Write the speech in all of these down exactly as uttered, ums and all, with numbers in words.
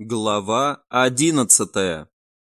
Глава одиннадцатая.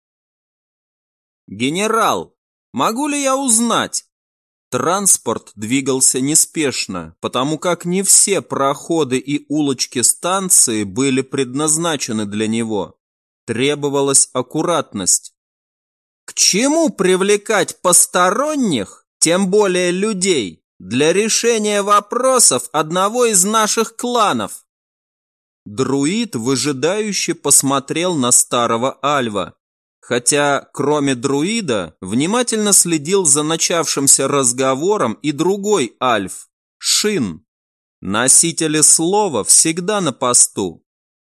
«Генерал, могу ли я узнать?» Транспорт двигался неспешно, потому как не все проходы и улочки станции были предназначены для него. Требовалась аккуратность. «К чему привлекать посторонних, тем более людей, для решения вопросов одного из наших кланов?» Друид выжидающе посмотрел на старого Альва, хотя кроме друида внимательно следил за начавшимся разговором и другой Альф, Шин. Носители слова всегда на посту.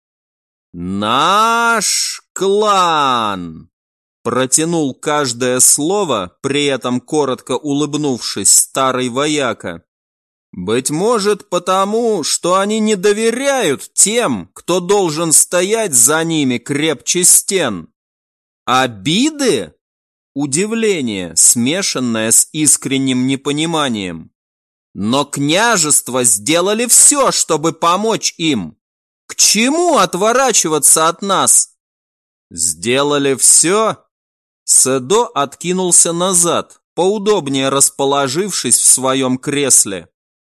«Наш клан!» Протянул каждое слово, при этом коротко улыбнувшись, старый вояка. Быть может, потому, что они не доверяют тем, кто должен стоять за ними крепче стен. Обиды? Удивление, смешанное с искренним непониманием. Но княжества сделали все, чтобы помочь им. К чему отворачиваться от нас? Сделали все? Седо откинулся назад, поудобнее расположившись в своем кресле.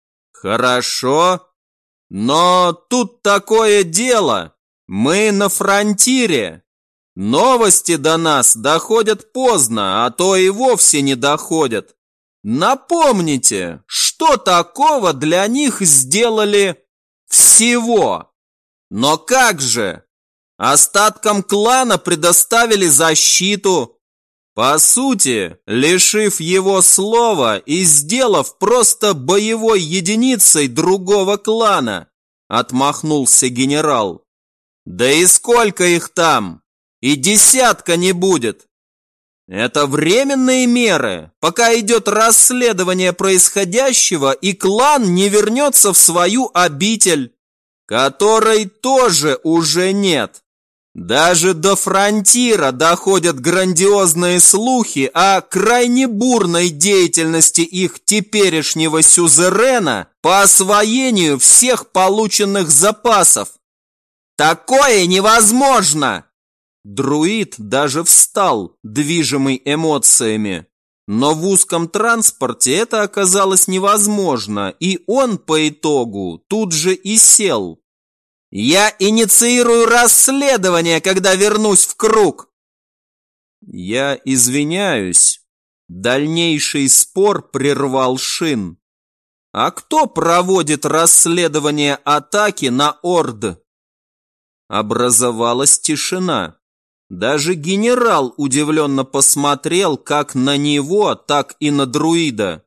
Хорошо, но тут такое дело. Мы на фронтире. Новости до нас доходят поздно, а то и вовсе не доходят. Напомните, что такого для них сделали всего? Но как же? Остаткам клана предоставили защиту. По сути, лишив его слова и сделав просто боевой единицей другого клана, отмахнулся генерал. Да и сколько их там? И десятка не будет. Это временные меры, пока идет расследование происходящего и клан не вернется в свою обитель, которой тоже уже нет. Даже до фронтира доходят грандиозные слухи о крайне бурной деятельности их теперешнего сюзерена по освоению всех полученных запасов. Такое невозможно! Друид даже встал, движимый эмоциями. Но в узком транспорте это оказалось невозможно, и он по итогу тут же и сел. Я инициирую расследование, когда вернусь в круг. Я извиняюсь. Дальнейший спор прервал Шин. А кто проводит расследование атаки на Орд? Образовалась тишина. Даже генерал удивленно посмотрел как на него, так и на друида.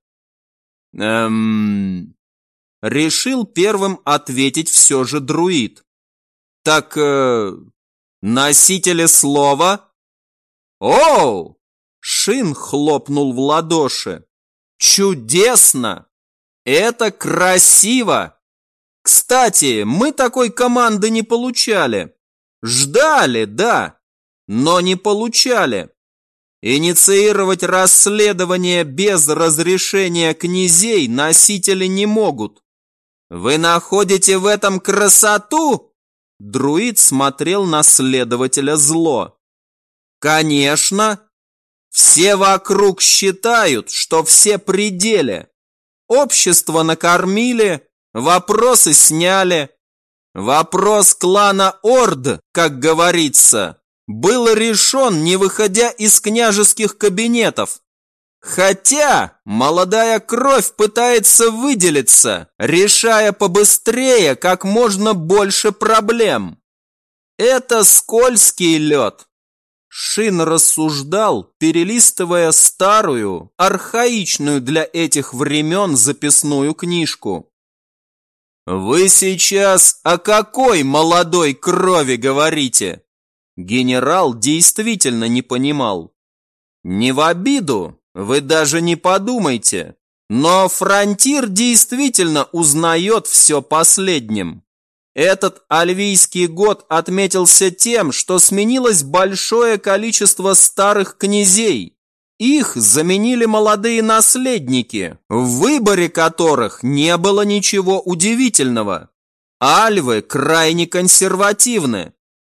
Эм... Решил первым ответить все же друид. Так, э, носители слова? Оу! Шин хлопнул в ладоши. Чудесно! Это красиво! Кстати, мы такой команды не получали. Ждали, да, но не получали. Инициировать расследование без разрешения князей носители не могут. Вы находите в этом красоту? Друид смотрел на следователя зло. Конечно. Все вокруг считают, что все при деле. Общество накормили, вопросы сняли. Вопрос клана Орд, как говорится, был решен, не выходя из княжеских кабинетов. Хотя молодая кровь пытается выделиться, решая побыстрее как можно больше проблем. Это скользкий лед. Шин рассуждал, перелистывая старую, архаичную для этих времен записную книжку. Вы сейчас о какой молодой крови говорите? Генерал действительно не понимал. Не в обиду. Вы даже не подумайте, но фронтир действительно узнает все последним. Этот альвийский год отметился тем, что сменилось большое количество старых князей. Их заменили молодые наследники, в выборе которых не было ничего удивительного. Альвы крайне консервативны.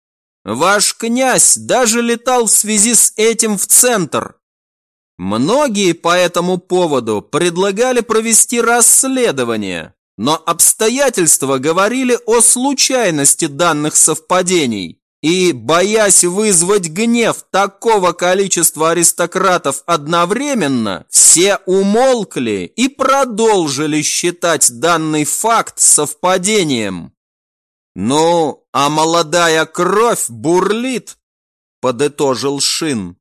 Ваш князь даже летал в связи с этим в центр. Многие по этому поводу предлагали провести расследование, но обстоятельства говорили о случайности данных совпадений. И, боясь вызвать гнев такого количества аристократов одновременно, все умолкли и продолжили считать данный факт совпадением. «Ну, а молодая кровь бурлит», – подытожил Шин.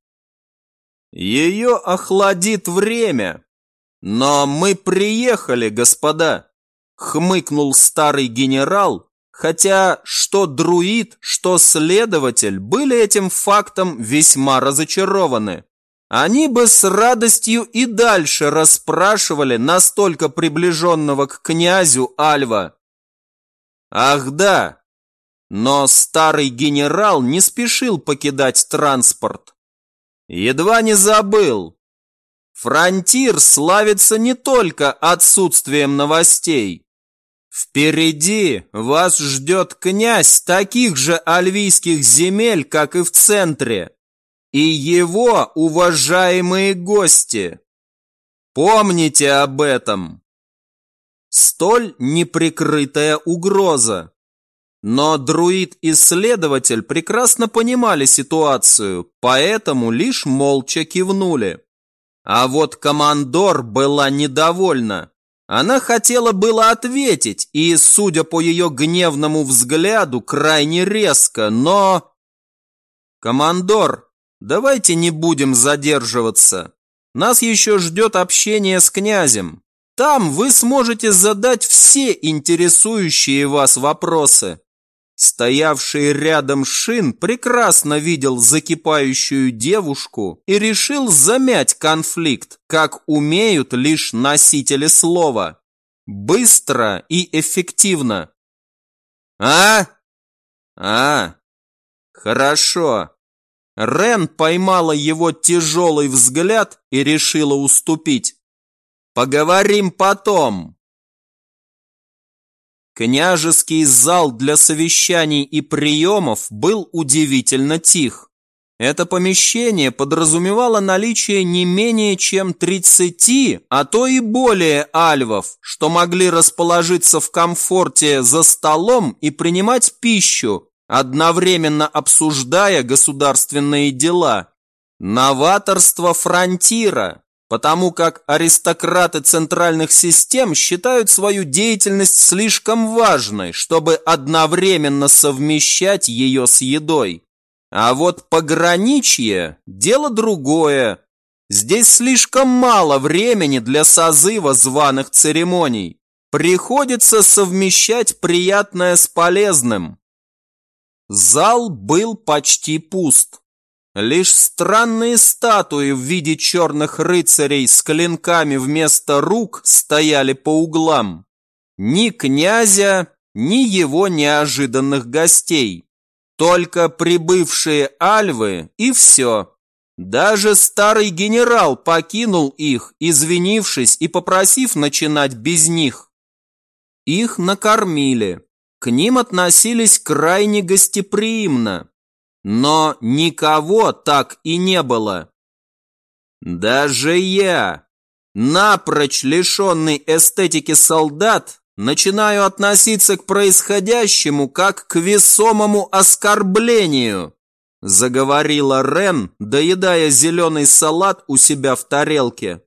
«Ее охладит время. Но мы приехали, господа», – хмыкнул старый генерал, хотя что друид, что следователь были этим фактом весьма разочарованы. Они бы с радостью и дальше расспрашивали настолько приближенного к князю Альва. Ах да, но старый генерал не спешил покидать транспорт. Едва не забыл. Фронтир славится не только отсутствием новостей. Впереди вас ждет князь таких же альвийских земель, как и в центре, и его уважаемые гости. Помните об этом. Столь неприкрытая угроза. Но друид-исследователь прекрасно понимали ситуацию, поэтому лишь молча кивнули. А вот командор была недовольна. Она хотела было ответить, и, судя по ее гневному взгляду, крайне резко, но... «Командор, давайте не будем задерживаться. Нас еще ждет общение с князем. Там вы сможете задать все интересующие вас вопросы». Стоявший рядом Шин прекрасно видел закипающую девушку и решил замять конфликт, как умеют лишь носители слова. Быстро и эффективно. «А? А, хорошо». Рен поймала его тяжелый взгляд и решила уступить. «Поговорим потом». Княжеский зал для совещаний и приемов был удивительно тих. Это помещение подразумевало наличие не менее чем тридцати, а то и более альвов, что могли расположиться в комфорте за столом и принимать пищу, одновременно обсуждая государственные дела. Новаторство фронтира. Потому как аристократы центральных систем считают свою деятельность слишком важной, чтобы одновременно совмещать ее с едой. А вот пограничье – дело другое. Здесь слишком мало времени для созыва званых церемоний. Приходится совмещать приятное с полезным. Зал был почти пуст. Лишь странные статуи в виде черных рыцарей с клинками вместо рук стояли по углам. Ни князя, ни его неожиданных гостей. Только прибывшие альвы и все. Даже старый генерал покинул их, извинившись и попросив начинать без них. Их накормили. К ним относились крайне гостеприимно. Но никого так и не было. Даже я, напрочь лишенный эстетики солдат, начинаю относиться к происходящему как к весомому оскорблению, заговорила Рен, доедая зеленый салат у себя в тарелке.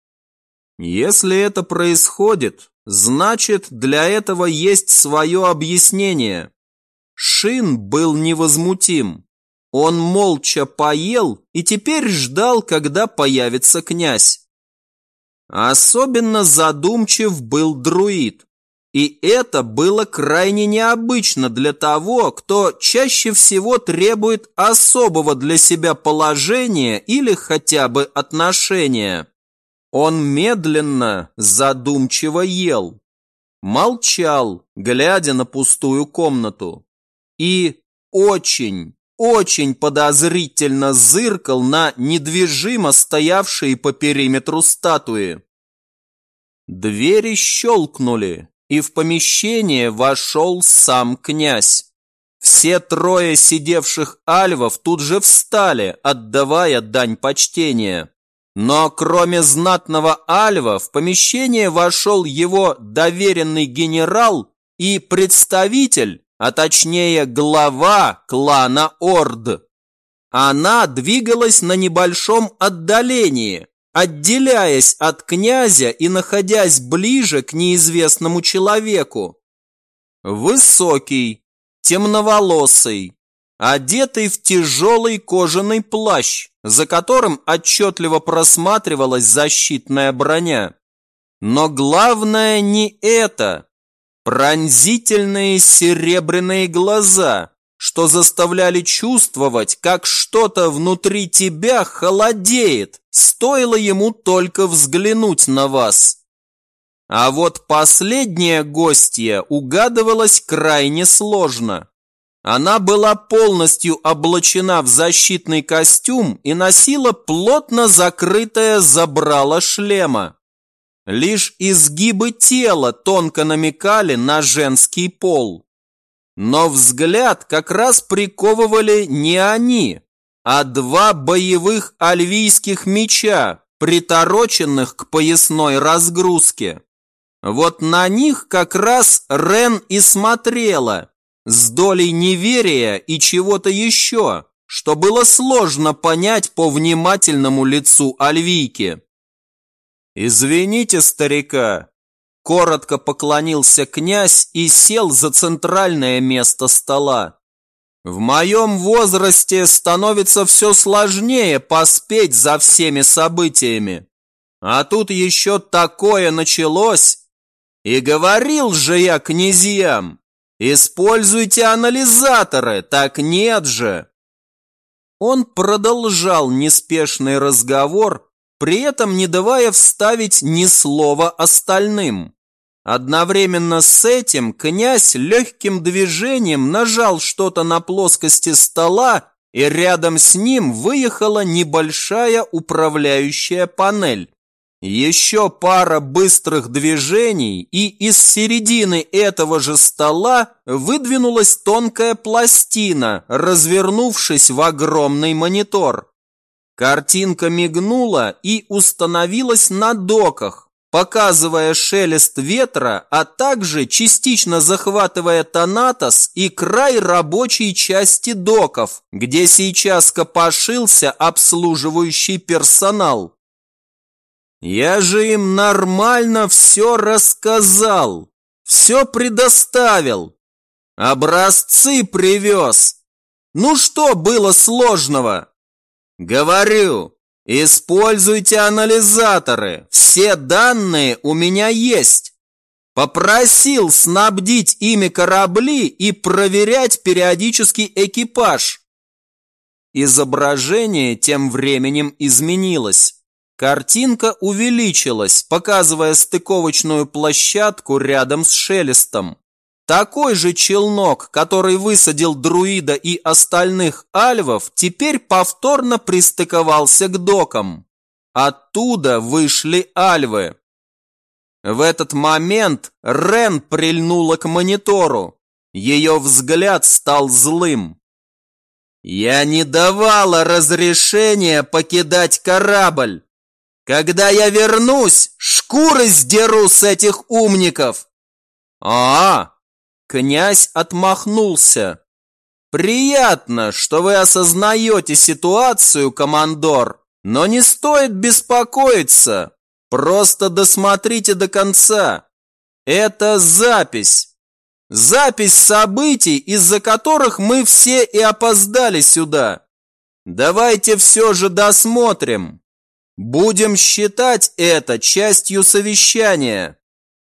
Если это происходит, значит, для этого есть свое объяснение. Шин был невозмутим. Он молча поел и теперь ждал, когда появится князь. Особенно задумчив был друид. И это было крайне необычно для того, кто чаще всего требует особого для себя положения или хотя бы отношения. Он медленно, задумчиво ел. Молчал, глядя на пустую комнату. И очень... очень подозрительно зыркал на недвижимо стоявшие по периметру статуи. Двери щелкнули, и в помещение вошел сам князь. Все трое сидевших альвов тут же встали, отдавая дань почтения. Но кроме знатного альва в помещение вошел его доверенный генерал и представитель, а точнее глава клана Орд. Она двигалась на небольшом отдалении, отделяясь от князя и находясь ближе к неизвестному человеку. Высокий, темноволосый, одетый в тяжелый кожаный плащ, за которым отчетливо просматривалась защитная броня. Но главное не это. Пронзительные серебряные глаза, что заставляли чувствовать, как что-то внутри тебя холодеет, стоило ему только взглянуть на вас. А вот последняя гостья угадывалась крайне сложно. Она была полностью облачена в защитный костюм и носила плотно закрытое забрало шлема. Лишь изгибы тела тонко намекали на женский пол. Но взгляд как раз приковывали не они, а два боевых альвийских меча, притороченных к поясной разгрузке. Вот на них как раз Рен и смотрела, с долей неверия и чего-то еще, что было сложно понять по внимательному лицу альвийки. «Извините, старика», – коротко поклонился князь и сел за центральное место стола. «В моем возрасте становится все сложнее поспеть за всеми событиями. А тут еще такое началось. И говорил же я князьям, используйте анализаторы, так нет же». Он продолжал неспешный разговор, при этом не давая вставить ни слова остальным. Одновременно с этим князь легким движением нажал что-то на плоскости стола, и рядом с ним выехала небольшая управляющая панель. Еще пара быстрых движений, и из середины этого же стола выдвинулась тонкая пластина, развернувшись в огромный монитор. Картинка мигнула и установилась на доках, показывая шелест ветра, а также частично захватывая Танатос и край рабочей части доков, где сейчас копошился обслуживающий персонал. «Я же им нормально все рассказал, все предоставил, образцы привез. Ну что было сложного? Говорю, используйте анализаторы, все данные у меня есть. Попросил снабдить ими корабли и проверять периодически экипаж». Изображение тем временем изменилось. Картинка увеличилась, показывая стыковочную площадку рядом с шелестом. Такой же челнок, который высадил друида и остальных альвов, теперь повторно пристыковался к докам. Оттуда вышли альвы. В этот момент Рен прильнула к монитору. Ее взгляд стал злым. «Я не давала разрешения покидать корабль. Когда я вернусь, шкуры сдеру с этих умников!» «А-а!» Князь отмахнулся. «Приятно, что вы осознаете ситуацию, командор, но не стоит беспокоиться. Просто досмотрите до конца. Это запись. Запись событий, из-за которых мы все и опоздали сюда. Давайте все же досмотрим. Будем считать это частью совещания».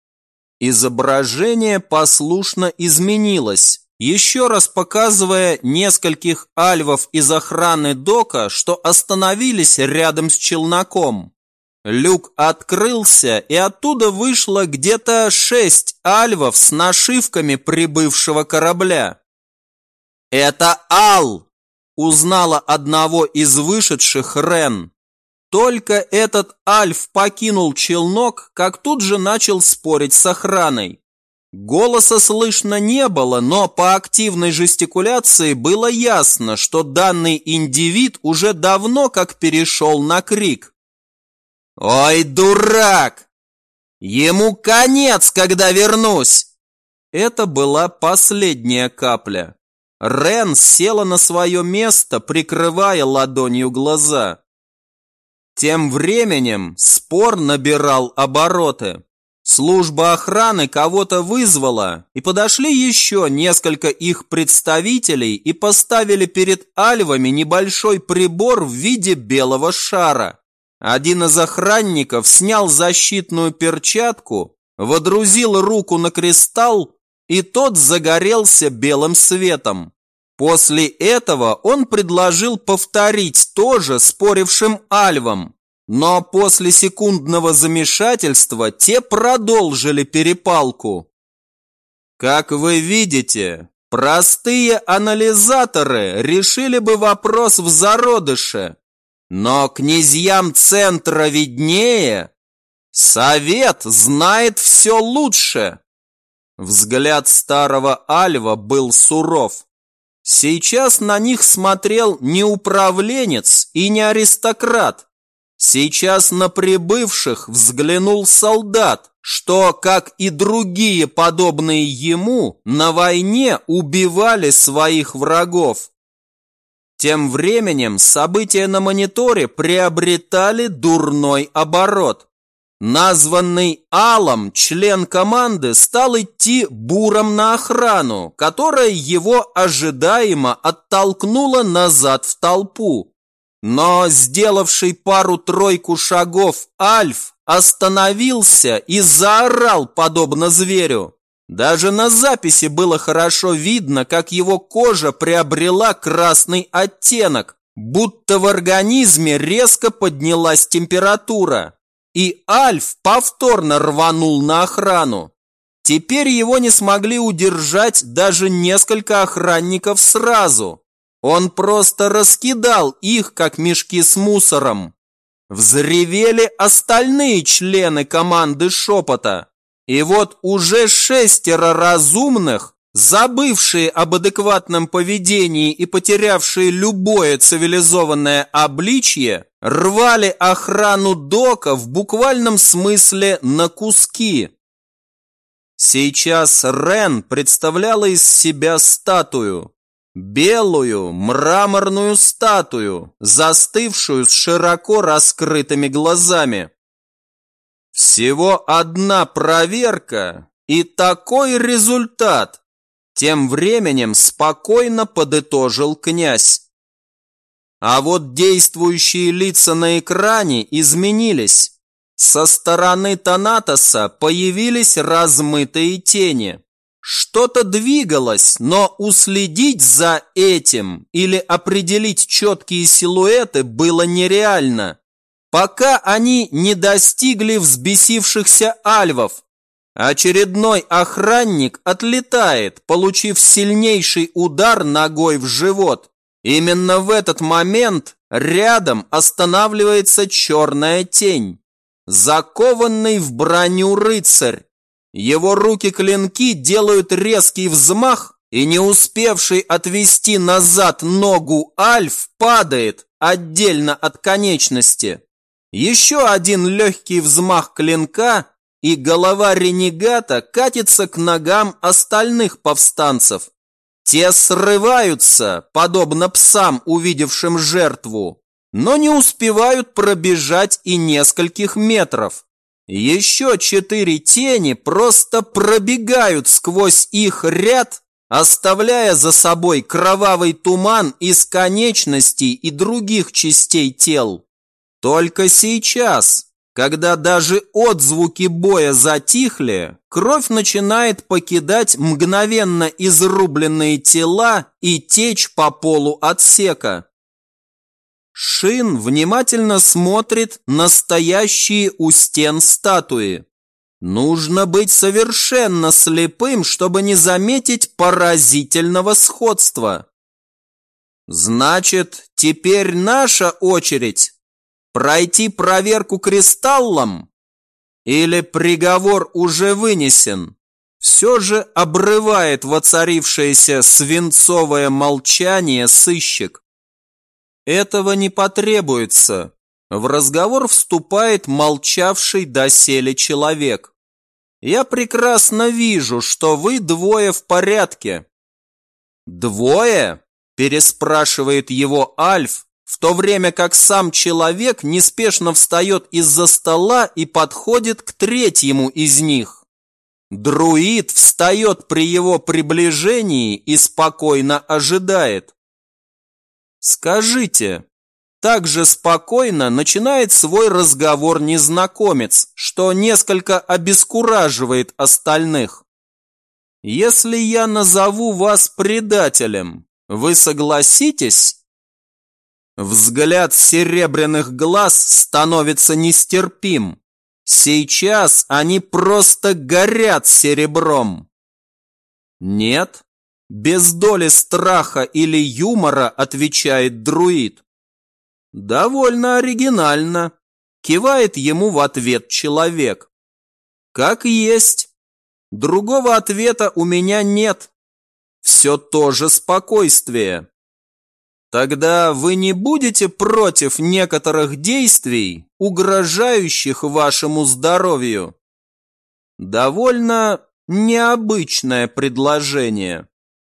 Изображение послушно изменилось, еще раз показывая нескольких альвов из охраны дока, что остановились рядом с челноком. Люк открылся, и оттуда вышло где-то шесть альвов с нашивками прибывшего корабля. «Это Ал!» – узнала одного из вышедших Рен. Только этот альф покинул челнок, как тут же начал спорить с охраной. Голоса слышно не было, но по активной жестикуляции было ясно, что данный индивид уже давно как перешел на крик. «Ой, дурак! Ему конец, когда вернусь!» Это была последняя капля. Рен села на свое место, прикрывая ладонью глаза. Тем временем спор набирал обороты. Служба охраны кого-то вызвала, и подошли еще несколько их представителей и поставили перед альвами небольшой прибор в виде белого шара. Один из охранников снял защитную перчатку, водрузил руку на кристалл, и тот загорелся белым светом. После этого он предложил повторить то же спорившим альвам. Но после секундного замешательства те продолжили перепалку. Как вы видите, простые анализаторы решили бы вопрос в зародыше, но князьям центра виднее. Совет знает все лучше. Взгляд старого альва был суров. Сейчас на них смотрел не управленец и не аристократ. Сейчас на прибывших взглянул солдат, что, как и другие подобные ему, на войне убивали своих врагов. Тем временем события на мониторе приобретали дурной оборот. Названный Алом член команды стал идти буром на охрану, которая его ожидаемо оттолкнула назад в толпу. Но сделавший пару-тройку шагов Альф остановился и заорал подобно зверю. Даже на записи было хорошо видно, как его кожа приобрела красный оттенок, будто в организме резко поднялась температура. И Альф повторно рванул на охрану. Теперь его не смогли удержать даже несколько охранников сразу. Он просто раскидал их, как мешки с мусором. Взревели остальные члены команды Шепота. И вот уже шестеро разумных, забывшие об адекватном поведении и потерявшие любое цивилизованное обличье, рвали охрану дока в буквальном смысле на куски. Сейчас Рен представляла из себя статую. Белую мраморную статую, застывшую с широко раскрытыми глазами. Всего одна проверка и такой результат. Тем временем спокойно подытожил князь. А вот действующие лица на экране изменились. Со стороны Танатоса появились размытые тени. Что-то двигалось, но уследить за этим или определить четкие силуэты было нереально, пока они не достигли взбесившихся альвов. Очередной охранник отлетает, получив сильнейший удар ногой в живот. Именно в этот момент рядом останавливается черная тень, закованный в броню рыцарь. Его руки-клинки делают резкий взмах, и не успевший отвести назад ногу Альф падает отдельно от конечности. Еще один легкий взмах клинка, и голова ренегата катится к ногам остальных повстанцев. Те срываются, подобно псам, увидевшим жертву, но не успевают пробежать и нескольких метров. Еще четыре тени просто пробегают сквозь их ряд, оставляя за собой кровавый туман из конечностей и других частей тел. Только сейчас, когда даже отзвуки боя затихли, кровь начинает покидать мгновенно изрубленные тела и течь по полу отсека. Шин внимательно смотрит на стоящие у стен статуи. Нужно быть совершенно слепым, чтобы не заметить поразительного сходства. Значит, теперь наша очередь пройти проверку кристаллом? Или приговор уже вынесен? Все же обрывает воцарившееся свинцовое молчание сыщик. Этого не потребуется. В разговор вступает молчавший доселе человек. Я прекрасно вижу, что вы двое в порядке. Двое? Переспрашивает его Альф, в то время как сам человек неспешно встает из-за стола и подходит к третьему из них. Друид встает при его приближении и спокойно ожидает. Скажите, так же спокойно начинает свой разговор незнакомец, что несколько обескураживает остальных. Если я назову вас предателем, вы согласитесь? Взгляд серебряных глаз становится нестерпим. Сейчас они просто горят серебром. Нет, без доли страха или юмора, отвечает друид. Довольно оригинально, кивает ему в ответ человек. Как есть. Другого ответа у меня нет. Все то же спокойствие. Тогда вы не будете против некоторых действий, угрожающих вашему здоровью? Довольно необычное предложение.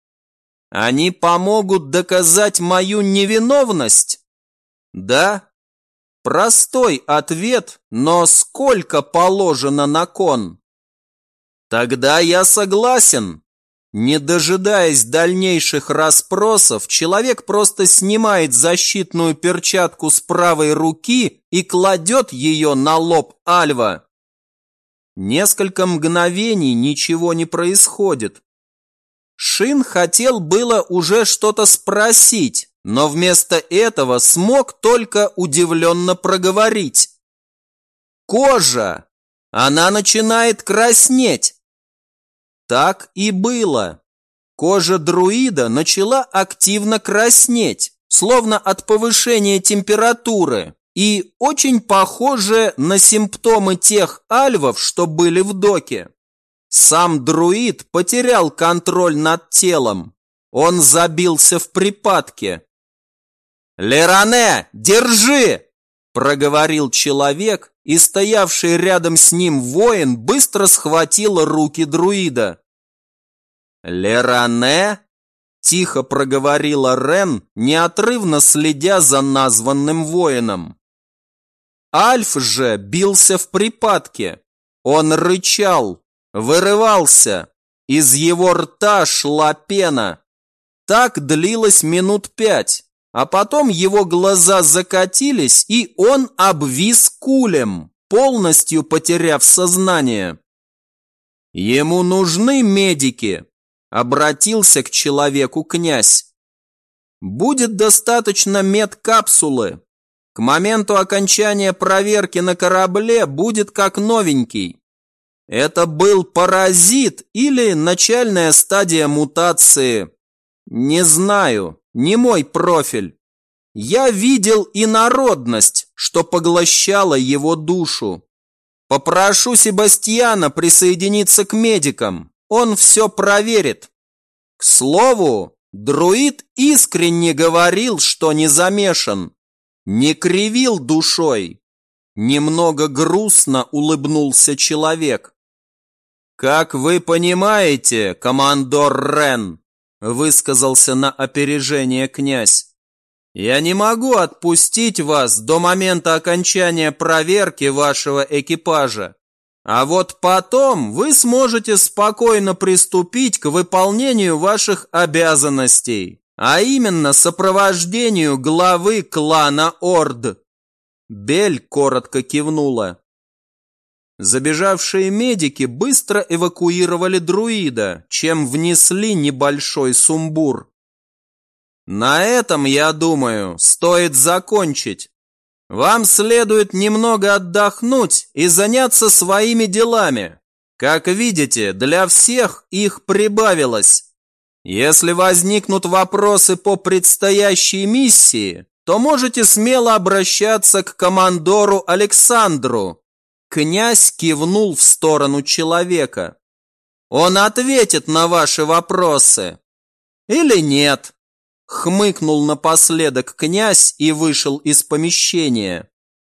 Они помогут доказать мою невиновность? Да? Простой ответ, но сколько положено на кон? Тогда я согласен. Не дожидаясь дальнейших расспросов, человек просто снимает защитную перчатку с правой руки и кладет ее на лоб Альва. Несколько мгновений ничего не происходит. Шин хотел было уже что-то спросить, но вместо этого смог только удивленно проговорить. Кожа! Она начинает краснеть! Так и было. Кожа друида начала активно краснеть, словно от повышения температуры, и очень похоже на симптомы тех альвов, что были в доке. Сам друид потерял контроль над телом. Он забился в припадке. «Леране, держи!» – проговорил человек, и стоявший рядом с ним воин быстро схватил руки друида. «Леране?» – тихо проговорила Рен, неотрывно следя за названным воином. Альф же бился в припадке. Он рычал, вырывался, из его рта шла пена. Так длилось минут пять. А потом его глаза закатились, и он обвис кулем, полностью потеряв сознание. «Ему нужны медики», – обратился к человеку князь. «Будет достаточно медкапсулы. К моменту окончания проверки на корабле будет как новенький. Это был паразит или начальная стадия мутации? Не знаю. Не мой профиль. Я видел инородность, что поглощала его душу. Попрошу Себастьяна присоединиться к медикам. Он все проверит. К слову, друид искренне говорил, что не замешан. Не кривил душой. Немного грустно улыбнулся человек. Как вы понимаете, командор Рен, высказался на опережение князь. Я не могу отпустить вас до момента окончания проверки вашего экипажа. А вот потом вы сможете спокойно приступить к выполнению ваших обязанностей, а именно сопровождению главы клана Орд. Бель коротко кивнула. Забежавшие медики быстро эвакуировали друида, чем внесли небольшой сумбур. На этом, я думаю, стоит закончить. Вам следует немного отдохнуть и заняться своими делами. Как видите, для всех их прибавилось. Если возникнут вопросы по предстоящей миссии, то можете смело обращаться к командору Александру. Князь кивнул в сторону человека. Он ответит на ваши вопросы. Или нет? Хмыкнул напоследок князь и вышел из помещения.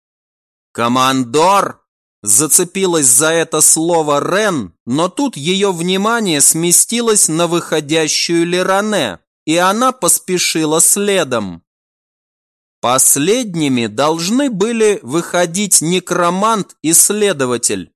«Командор!» Зацепилась за это слово Рен, но тут ее внимание сместилось на выходящую Леране, и она поспешила следом. Последними должны были выходить некромант и следователь.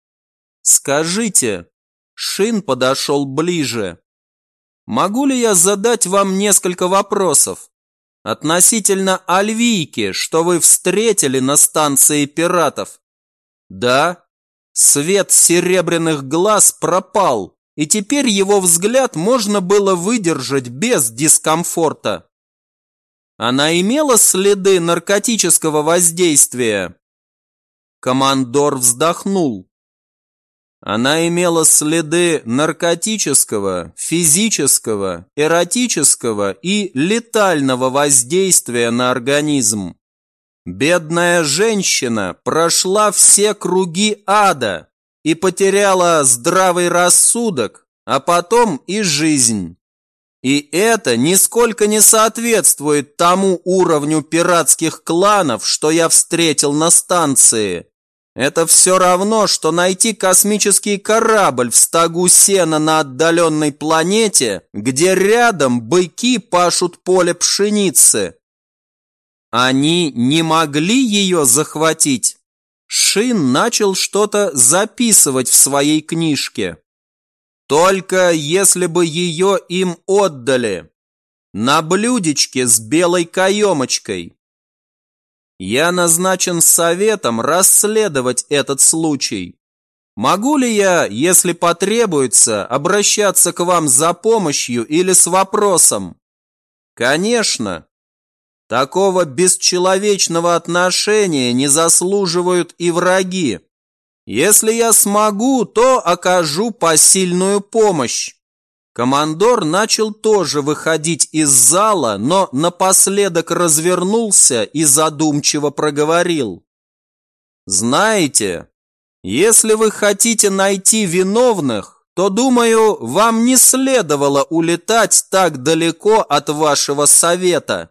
«Скажите», Шин подошел ближе, «могу ли я задать вам несколько вопросов относительно Альвийки, что вы встретили на станции пиратов?» Да, свет серебряных глаз пропал, и теперь его взгляд можно было выдержать без дискомфорта. Она имела следы наркотического воздействия? Командор вздохнул. Она имела следы наркотического, физического, эротического и летального воздействия на организм. Бедная женщина прошла все круги ада и потеряла здравый рассудок, а потом и жизнь. И это нисколько не соответствует тому уровню пиратских кланов, что я встретил на станции. Это все равно, что найти космический корабль в стогу сена на отдаленной планете, где рядом быки пашут поле пшеницы. Они не могли ее захватить. Шин начал что-то записывать в своей книжке. Только если бы ее им отдали. На блюдечке с белой каемочкой. Я назначен советом расследовать этот случай. Могу ли я, если потребуется, обращаться к вам за помощью или с вопросом? Конечно. Такого бесчеловечного отношения не заслуживают и враги. Если я смогу, то окажу посильную помощь. Командор начал тоже выходить из зала, но напоследок развернулся и задумчиво проговорил. Знаете, если вы хотите найти виновных, то, думаю, вам не следовало улетать так далеко от вашего совета.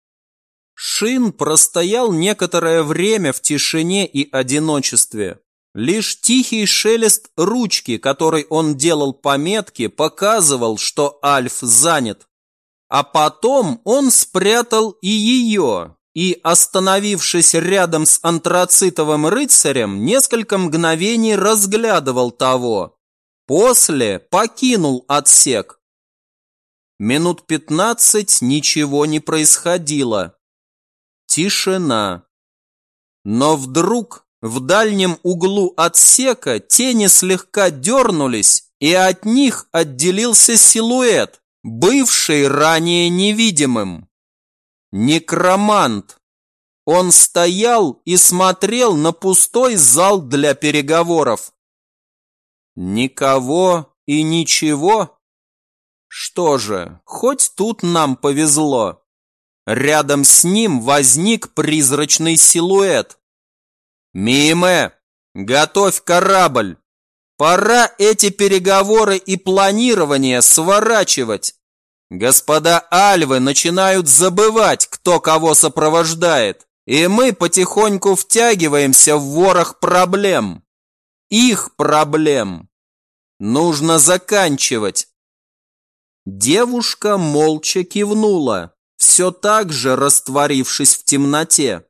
Шин простоял некоторое время в тишине и одиночестве. Лишь тихий шелест ручки, которой он делал пометки, показывал, что Альф занят. А потом он спрятал и ее, и, остановившись рядом с антрацитовым рыцарем, несколько мгновений разглядывал того. После покинул отсек. Минут пятнадцать ничего не происходило. Тишина. Но вдруг в дальнем углу отсека тени слегка дернулись, и от них отделился силуэт, бывший ранее невидимым. Некромант. Он стоял и смотрел на пустой зал для переговоров. Никого и ничего? Что же, хоть тут нам повезло. Рядом с ним возник призрачный силуэт. «Миме, готовь корабль! Пора эти переговоры и планирование сворачивать. Господа Альвы начинают забывать, кто кого сопровождает, и мы потихоньку втягиваемся в ворох проблем. Их проблем. Нужно заканчивать». Девушка молча кивнула, все так же растворившись в темноте.